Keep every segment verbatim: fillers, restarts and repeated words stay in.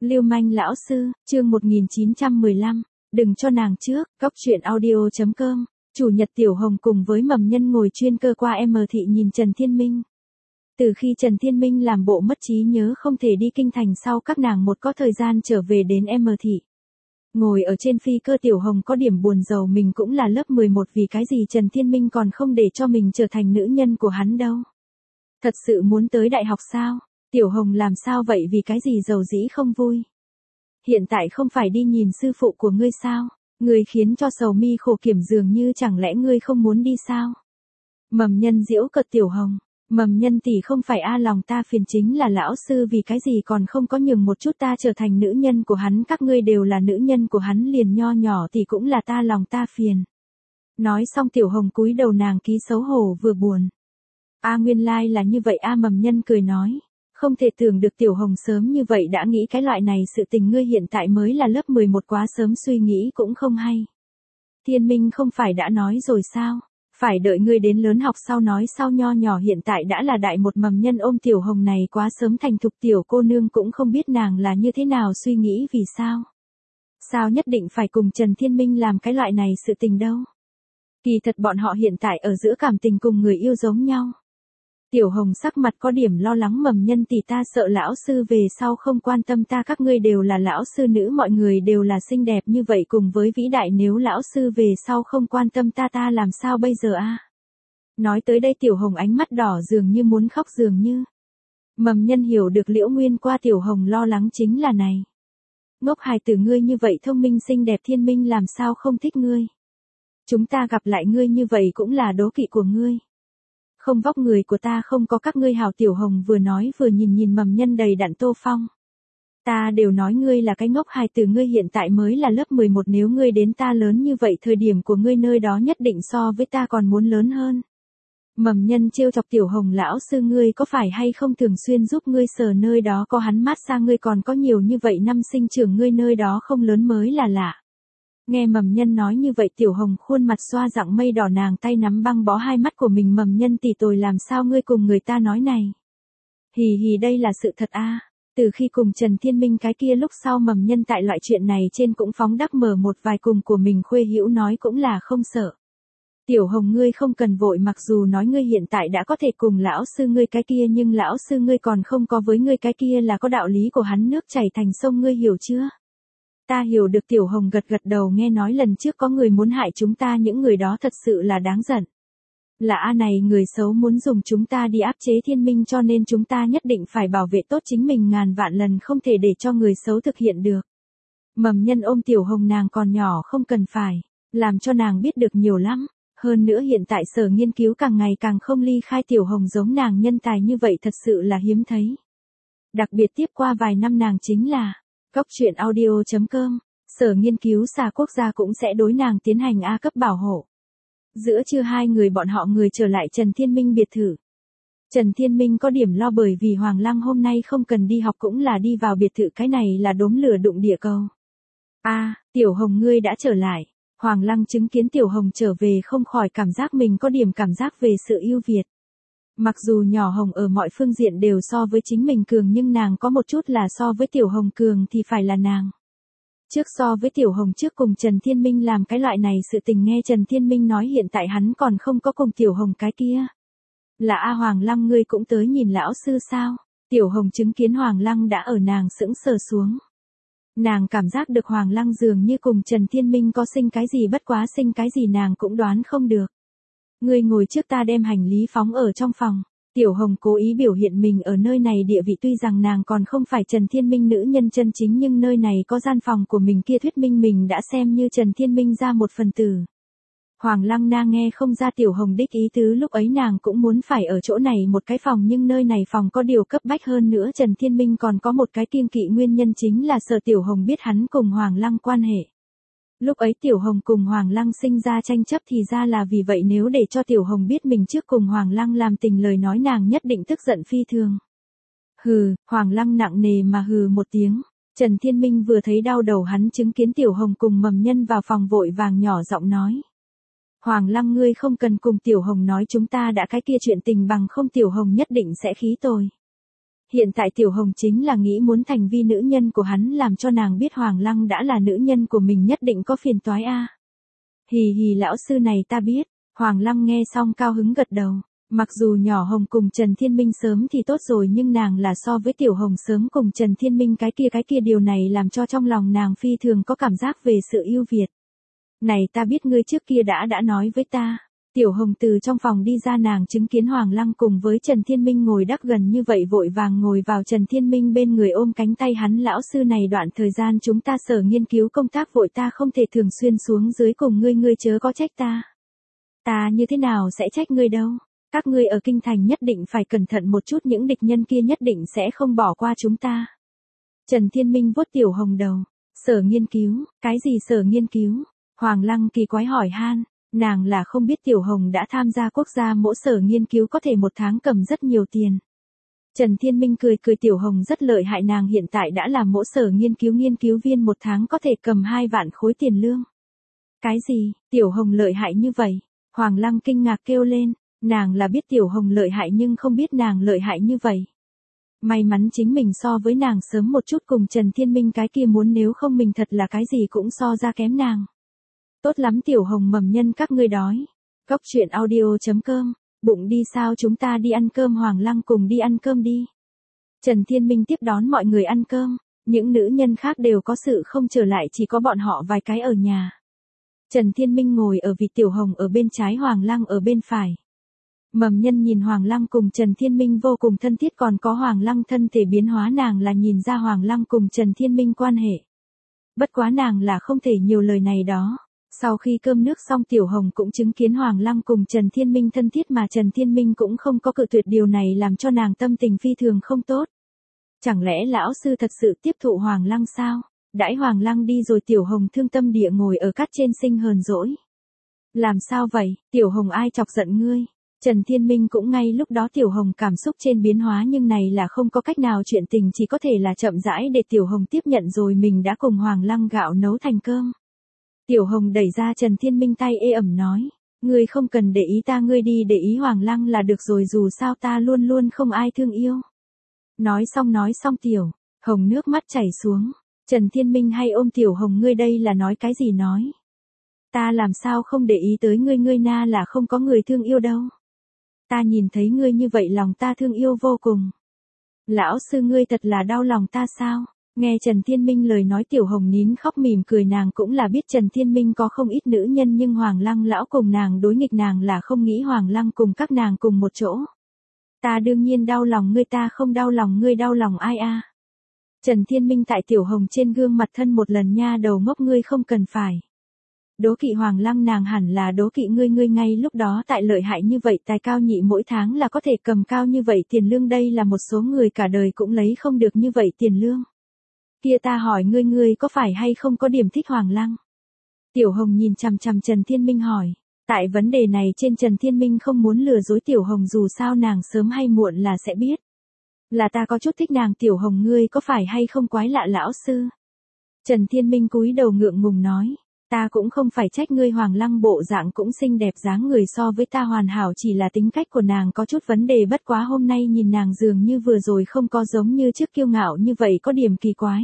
Lưu manh lão sư, chương một nghìn chín trăm mười lăm, đừng cho nàng trước, góc truyện audio chấm com, chủ nhật Tiểu Hồng cùng với mầm nhân ngồi chuyên cơ qua M thị nhìn Trần Thiên Minh. Từ khi Trần Thiên Minh làm bộ mất trí nhớ không thể đi kinh thành sau các nàng một có thời gian trở về đến M thị. Ngồi ở trên phi cơ Tiểu Hồng có điểm buồn rầu mình cũng là lớp mười một vì cái gì Trần Thiên Minh còn không để cho mình trở thành nữ nhân của hắn đâu. Thật sự muốn tới đại học sao? Tiểu Hồng làm sao vậy vì cái gì giàu dĩ không vui? Hiện tại không phải đi nhìn sư phụ của ngươi sao? Ngươi khiến cho sầu mi khổ kiểm dường như chẳng lẽ ngươi không muốn đi sao? Mầm nhân giễu cợt Tiểu Hồng. Mầm nhân tỷ không phải a lòng ta phiền chính là lão sư vì cái gì còn không có nhường một chút ta trở thành nữ nhân của hắn, các ngươi đều là nữ nhân của hắn liền nho nhỏ thì cũng là ta lòng ta phiền. Nói xong Tiểu Hồng cúi đầu nàng ký xấu hổ vừa buồn. A nguyên lai là như vậy a mầm nhân cười nói. Không thể tưởng được Tiểu Hồng sớm như vậy đã nghĩ cái loại này sự tình ngươi hiện tại mới là lớp mười một quá sớm suy nghĩ cũng không hay. Thiên Minh không phải đã nói rồi sao? Phải đợi ngươi đến lớn học sau nói sau nho nhỏ hiện tại đã là đại một mầm nhân ôm Tiểu Hồng này quá sớm thành thục tiểu cô nương cũng không biết nàng là như thế nào suy nghĩ vì sao. Sao nhất định phải cùng Trần Thiên Minh làm cái loại này sự tình đâu. Kỳ thật bọn họ hiện tại ở giữa cảm tình cùng người yêu giống nhau. Tiểu Hồng sắc mặt có điểm lo lắng mầm nhân tỷ ta sợ lão sư về sau không quan tâm ta các ngươi đều là lão sư nữ mọi người đều là xinh đẹp như vậy cùng với vĩ đại nếu lão sư về sau không quan tâm ta ta làm sao bây giờ a? Nói tới đây Tiểu Hồng ánh mắt đỏ dường như muốn khóc dường như. Mầm nhân hiểu được Liễu Nguyên qua Tiểu Hồng lo lắng chính là này. Ngốc hài tử ngươi như vậy thông minh xinh đẹp Thiên Minh làm sao không thích ngươi. Chúng ta gặp lại ngươi như vậy cũng là đố kỵ của ngươi. Không vóc người của ta không có các ngươi hảo Tiểu Hồng vừa nói vừa nhìn nhìn mầm nhân đầy đặn Tô Phong. Ta đều nói ngươi là cái ngốc hài tử ngươi hiện tại mới là lớp mười một nếu ngươi đến ta lớn như vậy thời điểm của ngươi nơi đó nhất định so với ta còn muốn lớn hơn. Mầm nhân trêu chọc Tiểu Hồng lão sư ngươi có phải hay không thường xuyên giúp ngươi sờ nơi đó có hắn mát xa ngươi còn có nhiều như vậy năm sinh trưởng ngươi nơi đó không lớn mới là lạ. Nghe mầm nhân nói như vậy Tiểu Hồng khuôn mặt xoa dạng mây đỏ nàng tay nắm băng bó hai mắt của mình mầm nhân tỷ tồi làm sao ngươi cùng người ta nói này. Hì hì đây là sự thật a. Từ khi cùng Trần Thiên Minh cái kia lúc sau mầm nhân tại loại chuyện này trên cũng phóng đắc mở một vài cùng của mình khuê hữu nói cũng là không sợ. Tiểu Hồng ngươi không cần vội mặc dù nói ngươi hiện tại đã có thể cùng lão sư ngươi cái kia nhưng lão sư ngươi còn không có với ngươi cái kia là có đạo lý của hắn nước chảy thành sông ngươi hiểu chưa? Ta hiểu được Tiểu Hồng gật gật đầu nghe nói lần trước có người muốn hại chúng ta những người đó thật sự là đáng giận. Là A này người xấu muốn dùng chúng ta đi áp chế Thiên Minh cho nên chúng ta nhất định phải bảo vệ tốt chính mình ngàn vạn lần không thể để cho người xấu thực hiện được. Mầm nhân ôm Tiểu Hồng nàng còn nhỏ không cần phải, làm cho nàng biết được nhiều lắm. Hơn nữa hiện tại sở nghiên cứu càng ngày càng không ly khai Tiểu Hồng giống nàng nhân tài như vậy thật sự là hiếm thấy. Đặc biệt tiếp qua vài năm nàng chính là góc truyện audio chấm com, sở nghiên cứu xa quốc gia cũng sẽ đối nàng tiến hành A cấp bảo hộ. Giữa trưa hai người bọn họ người trở lại Trần Thiên Minh biệt thự. Trần Thiên Minh có điểm lo bởi vì Hoàng Lăng hôm nay không cần đi học cũng là đi vào biệt thự cái này là đốm lửa đụng địa cầu. A, Tiểu Hồng ngươi đã trở lại. Hoàng Lăng chứng kiến Tiểu Hồng trở về không khỏi cảm giác mình có điểm cảm giác về sự ưu việt. Mặc dù nhỏ Hồng ở mọi phương diện đều so với chính mình cường nhưng nàng có một chút là so với Tiểu Hồng cường thì phải là nàng. Trước so với Tiểu Hồng trước cùng Trần Thiên Minh làm cái loại này sự tình nghe Trần Thiên Minh nói hiện tại hắn còn không có cùng Tiểu Hồng cái kia. Là A Hoàng Lăng ngươi cũng tới nhìn lão sư sao? Tiểu Hồng chứng kiến Hoàng Lăng đã ở nàng sững sờ xuống. Nàng cảm giác được Hoàng Lăng dường như cùng Trần Thiên Minh có sinh cái gì bất quá sinh cái gì nàng cũng đoán không được. Ngươi ngồi trước ta đem hành lý phóng ở trong phòng. Tiểu Hồng cố ý biểu hiện mình ở nơi này địa vị tuy rằng nàng còn không phải Trần Thiên Minh nữ nhân chân chính nhưng nơi này có gian phòng của mình kia thuyết minh mình đã xem như Trần Thiên Minh ra một phần tử. Hoàng Lăng na nghe không ra Tiểu Hồng đích ý tứ lúc ấy nàng cũng muốn phải ở chỗ này một cái phòng nhưng nơi này phòng có điều cấp bách hơn nữa Trần Thiên Minh còn có một cái kiêng kỵ nguyên nhân chính là sợ Tiểu Hồng biết hắn cùng Hoàng Lăng quan hệ. Lúc ấy Tiểu Hồng cùng Hoàng Lăng sinh ra tranh chấp thì ra là vì vậy nếu để cho Tiểu Hồng biết mình trước cùng Hoàng Lăng làm tình lời nói nàng nhất định tức giận phi thường. Hừ, Hoàng Lăng nặng nề mà hừ một tiếng. Trần Thiên Minh vừa thấy đau đầu hắn chứng kiến Tiểu Hồng cùng mầm nhân vào phòng vội vàng nhỏ giọng nói. Hoàng Lăng ngươi không cần cùng Tiểu Hồng nói chúng ta đã cái kia chuyện tình bằng không Tiểu Hồng nhất định sẽ khí tồi. Hiện tại Tiểu Hồng chính là nghĩ muốn thành vi nữ nhân của hắn làm cho nàng biết Hoàng Lăng đã là nữ nhân của mình nhất định có phiền toái a. Hì hì lão sư này ta biết, Hoàng Lăng nghe xong cao hứng gật đầu. Mặc dù nhỏ Hồng cùng Trần Thiên Minh sớm thì tốt rồi nhưng nàng là so với Tiểu Hồng sớm cùng Trần Thiên Minh cái kia cái kia điều này làm cho trong lòng nàng phi thường có cảm giác về sự ưu việt. Này ta biết ngươi trước kia đã đã nói với ta. Tiểu Hồng từ trong phòng đi ra nàng chứng kiến Hoàng Lăng cùng với Trần Thiên Minh ngồi đắc gần như vậy vội vàng ngồi vào Trần Thiên Minh bên người ôm cánh tay hắn lão sư này đoạn thời gian chúng ta sở nghiên cứu công tác vội ta không thể thường xuyên xuống dưới cùng ngươi ngươi chớ có trách ta. Ta như thế nào sẽ trách ngươi đâu. Các ngươi ở kinh thành nhất định phải cẩn thận một chút những địch nhân kia nhất định sẽ không bỏ qua chúng ta. Trần Thiên Minh vuốt Tiểu Hồng đầu. Sở nghiên cứu, cái gì sở nghiên cứu? Hoàng Lăng kỳ quái hỏi han, nàng là không biết Tiểu Hồng đã tham gia quốc gia mỗi sở nghiên cứu có thể một tháng cầm rất nhiều tiền. Trần Thiên Minh cười cười Tiểu Hồng rất lợi hại nàng hiện tại đã là mỗi sở nghiên cứu nghiên cứu viên một tháng có thể cầm hai vạn khối tiền lương. Cái gì, Tiểu Hồng lợi hại như vậy? Hoàng Lăng kinh ngạc kêu lên. Nàng là biết Tiểu Hồng lợi hại nhưng không biết nàng lợi hại như vậy. May mắn chính mình so với nàng sớm một chút cùng Trần Thiên Minh cái kia muốn nếu không mình thật là cái gì cũng so ra kém nàng. Tốt lắm Tiểu Hồng mầm nhân các ngươi đói. Cốc truyện audio chấm com, bụng đi sao chúng ta đi ăn cơm Hoàng Lăng cùng đi ăn cơm đi. Trần Thiên Minh tiếp đón mọi người ăn cơm, những nữ nhân khác đều có sự không trở lại chỉ có bọn họ vài cái ở nhà. Trần Thiên Minh ngồi ở vị Tiểu Hồng ở bên trái Hoàng Lăng ở bên phải. Mầm nhân nhìn Hoàng Lăng cùng Trần Thiên Minh vô cùng thân thiết còn có Hoàng Lăng thân thể biến hóa nàng là nhìn ra Hoàng Lăng cùng Trần Thiên Minh quan hệ. Bất quá nàng là không thể nhiều lời này đó. Sau khi cơm nước xong Tiểu Hồng cũng chứng kiến Hoàng Lăng cùng Trần Thiên Minh thân thiết mà Trần Thiên Minh cũng không có cự tuyệt điều này làm cho nàng tâm tình phi thường không tốt. Chẳng lẽ lão sư thật sự tiếp thụ Hoàng Lăng sao? Đãi Hoàng Lăng đi rồi Tiểu Hồng thương tâm địa ngồi ở cát trên sinh hờn dỗi. Làm sao vậy, Tiểu Hồng ai chọc giận ngươi? Trần Thiên Minh cũng ngay lúc đó Tiểu Hồng cảm xúc trên biến hóa nhưng này là không có cách nào chuyện tình chỉ có thể là chậm rãi để Tiểu Hồng tiếp nhận rồi mình đã cùng Hoàng Lăng gạo nấu thành cơm. Tiểu Hồng đẩy ra Trần Thiên Minh tay ê ẩm nói, ngươi không cần để ý ta ngươi đi để ý Hoàng Lăng là được rồi dù sao ta luôn luôn không ai thương yêu. Nói xong nói xong Tiểu Hồng nước mắt chảy xuống, Trần Thiên Minh hay ôm Tiểu Hồng ngươi đây là nói cái gì nói. Ta làm sao không để ý tới ngươi ngươi na là không có người thương yêu đâu. Ta nhìn thấy ngươi như vậy lòng ta thương yêu vô cùng. Lão sư ngươi thật là đau lòng ta sao? Nghe Trần Thiên Minh lời nói Tiểu Hồng nín khóc mỉm cười nàng cũng là biết Trần Thiên Minh có không ít nữ nhân nhưng Hoàng Lăng lão cùng nàng đối nghịch nàng là không nghĩ Hoàng Lăng cùng các nàng cùng một chỗ. Ta đương nhiên đau lòng ngươi ta không đau lòng ngươi đau lòng ai a? Trần Thiên Minh tại Tiểu Hồng trên gương mặt thân một lần nha đầu ngốc ngươi không cần phải. Đố kỵ Hoàng Lăng nàng hẳn là đố kỵ ngươi ngươi ngay lúc đó tại lợi hại như vậy tài cao nhị mỗi tháng là có thể cầm cao như vậy tiền lương đây là một số người cả đời cũng lấy không được như vậy tiền lương. Kia ta hỏi ngươi ngươi có phải hay không có điểm thích Hoàng Lăng? Tiểu Hồng nhìn chằm chằm Trần Thiên Minh hỏi. Tại vấn đề này trên Trần Thiên Minh không muốn lừa dối Tiểu Hồng dù sao nàng sớm hay muộn là sẽ biết. Là ta có chút thích nàng Tiểu Hồng ngươi có phải hay không quái lạ lão sư? Trần Thiên Minh cúi đầu ngượng ngùng nói. Ta cũng không phải trách ngươi Hoàng Lăng bộ dạng cũng xinh đẹp dáng người so với ta hoàn hảo chỉ là tính cách của nàng có chút vấn đề bất quá hôm nay nhìn nàng dường như vừa rồi không có giống như trước kiêu ngạo như vậy có điểm kỳ quái.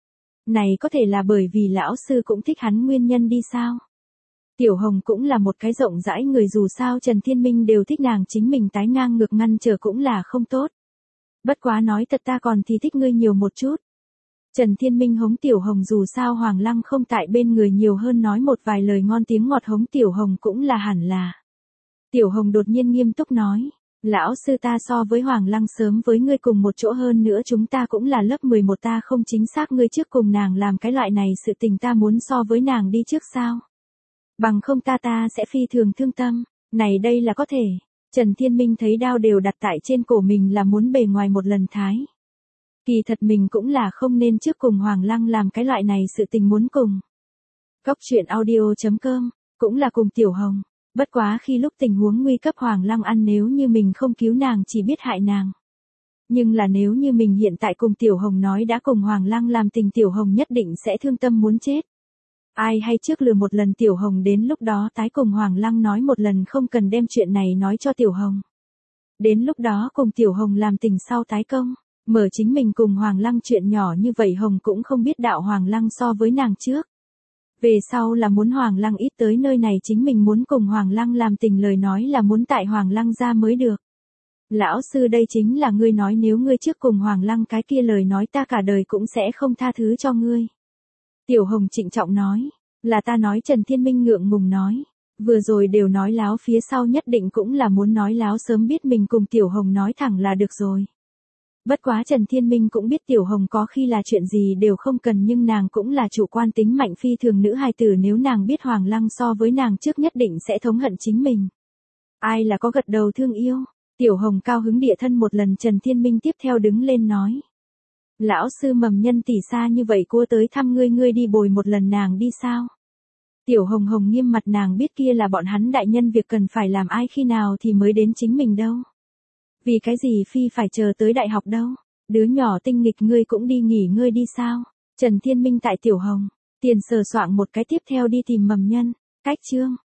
Này có thể là bởi vì lão sư cũng thích hắn nguyên nhân đi sao? Tiểu Hồng cũng là một cái rộng rãi người dù sao Trần Thiên Minh đều thích nàng chính mình tái ngang ngược ngăn trở cũng là không tốt. Bất quá nói thật ta còn thì thích ngươi nhiều một chút. Trần Thiên Minh hống Tiểu Hồng dù sao Hoàng Lăng không tại bên người nhiều hơn nói một vài lời ngon tiếng ngọt hống Tiểu Hồng cũng là hẳn là. Tiểu Hồng đột nhiên nghiêm túc nói, lão sư ta so với Hoàng Lăng sớm với ngươi cùng một chỗ hơn nữa chúng ta cũng là lớp mười một ta không chính xác ngươi trước cùng nàng làm cái loại này sự tình ta muốn so với nàng đi trước sao. Bằng không ta ta sẽ phi thường thương tâm, này đây là có thể. Trần Thiên Minh thấy đao đều đặt tại trên cổ mình là muốn bề ngoài một lần thái. Kỳ thật mình cũng là không nên trước cùng Hoàng Lăng làm cái loại này sự tình muốn cùng. Cốc truyện audio chấm com, cũng là cùng Tiểu Hồng. Bất quá khi lúc tình huống nguy cấp Hoàng Lăng ăn nếu như mình không cứu nàng chỉ biết hại nàng. Nhưng là nếu như mình hiện tại cùng Tiểu Hồng nói đã cùng Hoàng Lăng làm tình Tiểu Hồng nhất định sẽ thương tâm muốn chết. Ai hay trước lừa một lần Tiểu Hồng đến lúc đó tái cùng Hoàng Lăng nói một lần không cần đem chuyện này nói cho Tiểu Hồng. Đến lúc đó cùng Tiểu Hồng làm tình sau tái công. Mở chính mình cùng Hoàng Lăng chuyện nhỏ như vậy Hồng cũng không biết đạo Hoàng Lăng so với nàng trước. Về sau là muốn Hoàng Lăng ít tới nơi này chính mình muốn cùng Hoàng Lăng làm tình lời nói là muốn tại Hoàng Lăng ra mới được. Lão sư đây chính là ngươi nói nếu ngươi trước cùng Hoàng Lăng cái kia lời nói ta cả đời cũng sẽ không tha thứ cho ngươi. Tiểu Hồng trịnh trọng nói, là ta nói Trần Thiên Minh ngượng ngùng nói. Vừa rồi đều nói láo phía sau nhất định cũng là muốn nói láo sớm biết mình cùng Tiểu Hồng nói thẳng là được rồi. Bất quá Trần Thiên Minh cũng biết Tiểu Hồng có khi là chuyện gì đều không cần nhưng nàng cũng là chủ quan tính mạnh phi thường nữ hài tử nếu nàng biết Hoàng Lăng so với nàng trước nhất định sẽ thống hận chính mình. Ai là có gật đầu thương yêu, Tiểu Hồng cao hứng địa thân một lần Trần Thiên Minh tiếp theo đứng lên nói. Lão sư Mầm Nhân tỷ xa như vậy cô tới thăm ngươi ngươi đi bồi một lần nàng đi sao? Tiểu Hồng Hồng nghiêm mặt nàng biết kia là bọn hắn đại nhân việc cần phải làm ai khi nào thì mới đến chính mình đâu. Vì cái gì phi phải chờ tới đại học đâu, đứa nhỏ tinh nghịch ngươi cũng đi nghỉ ngơi đi sao? Trần Thiên Minh tại Tiểu Hồng, tiền sờ soạng một cái tiếp theo đi tìm Mầm Nhân, cách chương.